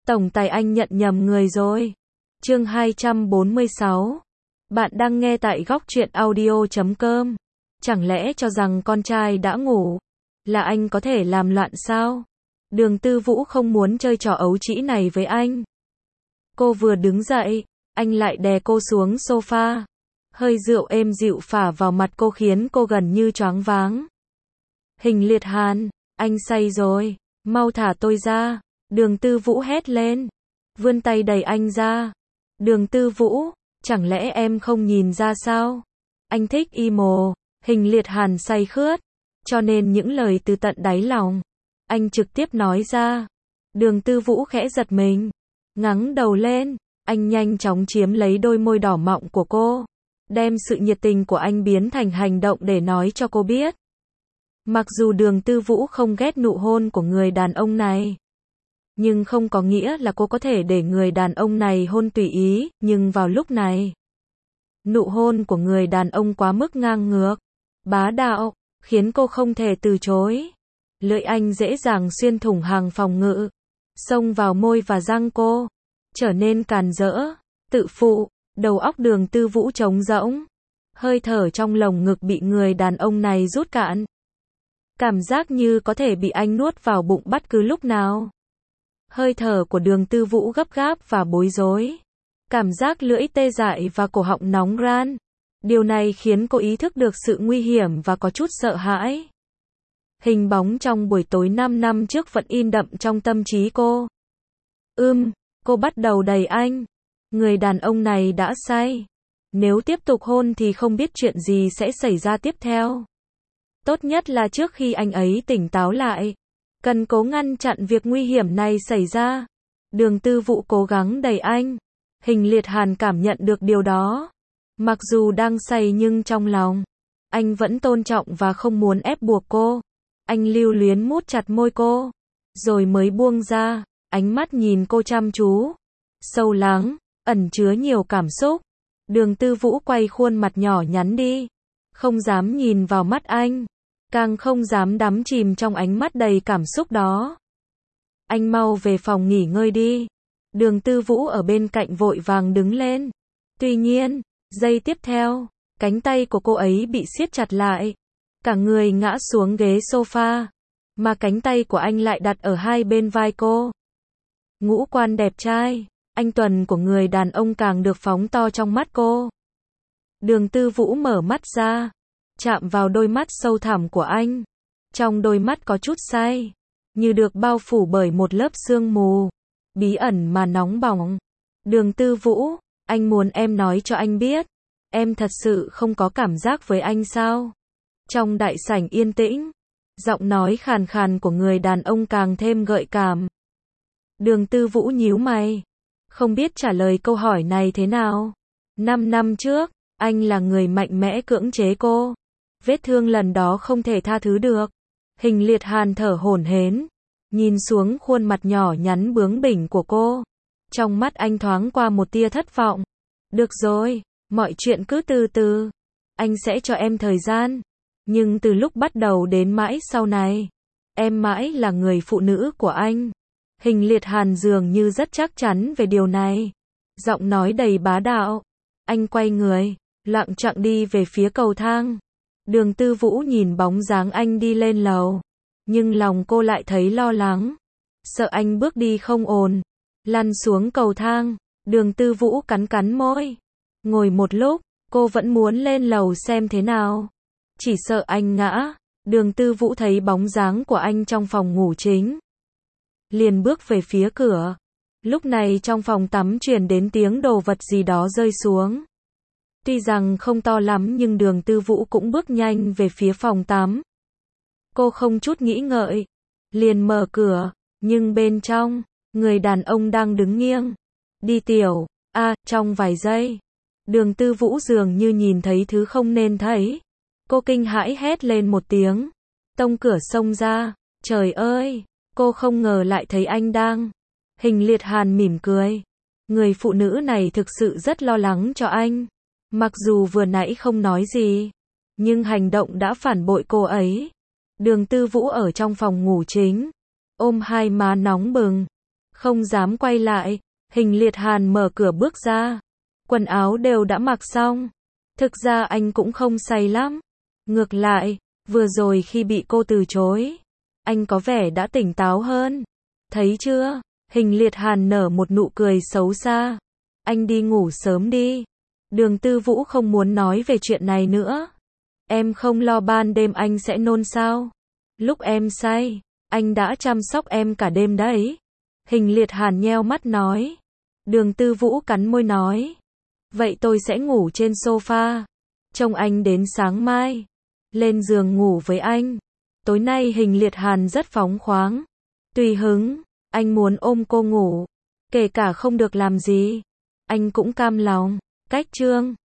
Tổng tài anh nhận nhầm người rồi. Chương 246. Bạn đang nghe tại góc truyện audio.com. Chẳng lẽ cho rằng con trai đã ngủ là anh có thể làm loạn sao? Đường Tư Vũ không muốn chơi trò ấu trĩ này với anh. Cô vừa đứng dậy, anh lại đè cô xuống sofa. Hơi rượu êm dịu phả vào mặt cô khiến cô gần như choáng váng. Hình Liệt Hàn, anh say rồi, mau thả tôi ra. Đường Tư Vũ hét lên, vươn tay đẩy anh ra. Đường Tư Vũ, chẳng lẽ em không nhìn ra sao? Anh thích emo. Hình Liệt Hàn say khướt, cho nên những lời từ tận đáy lòng anh trực tiếp nói ra. Đường Tư Vũ khẽ giật mình, ngẩng đầu lên, anh nhanh chóng chiếm lấy đôi môi đỏ mọng của cô, đem sự nhiệt tình của anh biến thành hành động để nói cho cô biết. Mặc dù Đường Tư Vũ không ghét nụ hôn của người đàn ông này, nhưng không có nghĩa là cô có thể để người đàn ông này hôn tùy ý, nhưng vào lúc này, nụ hôn của người đàn ông quá mức ngang ngược, bá đạo, khiến cô không thể từ chối. Lưỡi anh dễ dàng xuyên thủng hàng phòng ngự, xông vào môi và răng cô, trở nên càn rỡ, tự phụ, đầu óc Đường Tư Vũ trống rỗng. Hơi thở trong lồng ngực bị người đàn ông này rút cạn. Cảm giác như có thể bị anh nuốt vào bụng bất cứ lúc nào. Hơi thở của Đường Tư Vũ gấp gáp và bối rối. Cảm giác lưỡi tê dại và cổ họng nóng ran. Điều này khiến cô ý thức được sự nguy hiểm và có chút sợ hãi. Hình bóng trong buổi tối 5 năm trước vẫn in đậm trong tâm trí cô. Cô bắt đầu đẩy anh. Người đàn ông này đã say. Nếu tiếp tục hôn thì không biết chuyện gì sẽ xảy ra tiếp theo. Tốt nhất là trước khi anh ấy tỉnh táo lại, cần cố ngăn chặn việc nguy hiểm này xảy ra. Đường Tư Vũ cố gắng đẩy anh. Hình Liệt Hàn cảm nhận được điều đó. Mặc dù đang say nhưng trong lòng, anh vẫn tôn trọng và không muốn ép buộc cô. Anh lưu luyến mút chặt môi cô, rồi mới buông ra, ánh mắt nhìn cô chăm chú, sâu lắng, ẩn chứa nhiều cảm xúc. Đường Tư Vũ quay khuôn mặt nhỏ nhắn đi, không dám nhìn vào mắt anh, càng không dám đắm chìm trong ánh mắt đầy cảm xúc đó. Anh mau về phòng nghỉ ngơi đi. Đường Tư Vũ ở bên cạnh vội vàng đứng lên. Tuy nhiên, giây tiếp theo, cánh tay của cô ấy bị siết chặt lại. Cả người ngã xuống ghế sofa, mà cánh tay của anh lại đặt ở hai bên vai cô. Ngũ quan đẹp trai, anh tuấn của người đàn ông càng được phóng to trong mắt cô. Đường Tư Vũ mở mắt ra, chạm vào đôi mắt sâu thẳm của anh. Trong đôi mắt có chút say, như được bao phủ bởi một lớp sương mù, bí ẩn mà nóng bỏng. Đường Tư Vũ, anh muốn em nói cho anh biết, em thật sự không có cảm giác với anh sao? Trong đại sảnh yên tĩnh, giọng nói khàn khàn của người đàn ông càng thêm gợi cảm. Đường Tư Vũ nhíu mày, không biết trả lời câu hỏi này thế nào. 5 năm trước, anh là người mạnh mẽ cưỡng chế cô. Vết thương lần đó không thể tha thứ được. Hình Liệt Hàn thở hổn hển, nhìn xuống khuôn mặt nhỏ nhắn bướng bỉnh của cô. Trong mắt anh thoáng qua một tia thất vọng. Được rồi, mọi chuyện cứ từ từ. Anh sẽ cho em thời gian. Nhưng từ lúc bắt đầu đến mãi sau này, em mãi là người phụ nữ của anh. Hình Liệt Hàn dường như rất chắc chắn về điều này. Giọng nói đầy bá đạo. Anh quay người, lặng chặng đi về phía cầu thang. Đường Tư Vũ nhìn bóng dáng anh đi lên lầu. Nhưng lòng cô lại thấy lo lắng. Sợ anh bước đi không ổn. Lăn xuống cầu thang. Đường Tư Vũ cắn cắn môi. Ngồi một lúc, cô vẫn muốn lên lầu xem thế nào. Chỉ sợ anh ngã. Đường Tư Vũ thấy bóng dáng của anh trong phòng ngủ chính, liền bước về phía cửa. Lúc này trong phòng tắm truyền đến tiếng đồ vật gì đó rơi xuống. Tuy rằng không to lắm nhưng Đường Tư Vũ cũng bước nhanh về phía phòng tắm. Cô không chút nghĩ ngợi, liền mở cửa, nhưng bên trong, người đàn ông đang đứng nghiêng. Đi tiểu, trong vài giây, Đường Tư Vũ dường như nhìn thấy thứ không nên thấy. Cô kinh hãi hét lên một tiếng, tông cửa xông ra. Trời ơi, cô không ngờ lại thấy anh đang. Hình Liệt Hàn mỉm cười. Người phụ nữ này thực sự rất lo lắng cho anh. Mặc dù vừa nãy không nói gì, nhưng hành động đã phản bội cô ấy. Đường Tư Vũ ở trong phòng ngủ chính, ôm hai má nóng bừng, Không dám quay lại, Hình Liệt Hàn mở cửa bước ra. Quần áo đều đã mặc xong. Thực ra anh cũng không say lắm. Ngược lại, vừa rồi khi bị cô từ chối, anh có vẻ đã tỉnh táo hơn. Thấy chưa? Hình Liệt Hàn nở một nụ cười xấu xa. Anh đi ngủ sớm đi. Đường Tư Vũ không muốn nói về chuyện này nữa. Em không lo ban đêm anh sẽ nôn sao? Lúc em say, anh đã chăm sóc em cả đêm đấy. Hình Liệt Hàn nheo mắt nói. Đường Tư Vũ cắn môi nói. Vậy tôi sẽ ngủ trên sofa. Trông anh đến sáng mai. Lên giường ngủ với anh. Tối nay Hình Liệt Hàn rất phóng khoáng. Tùy hứng, anh muốn ôm cô ngủ. Kể cả không được làm gì, anh cũng cam lòng. Cách chương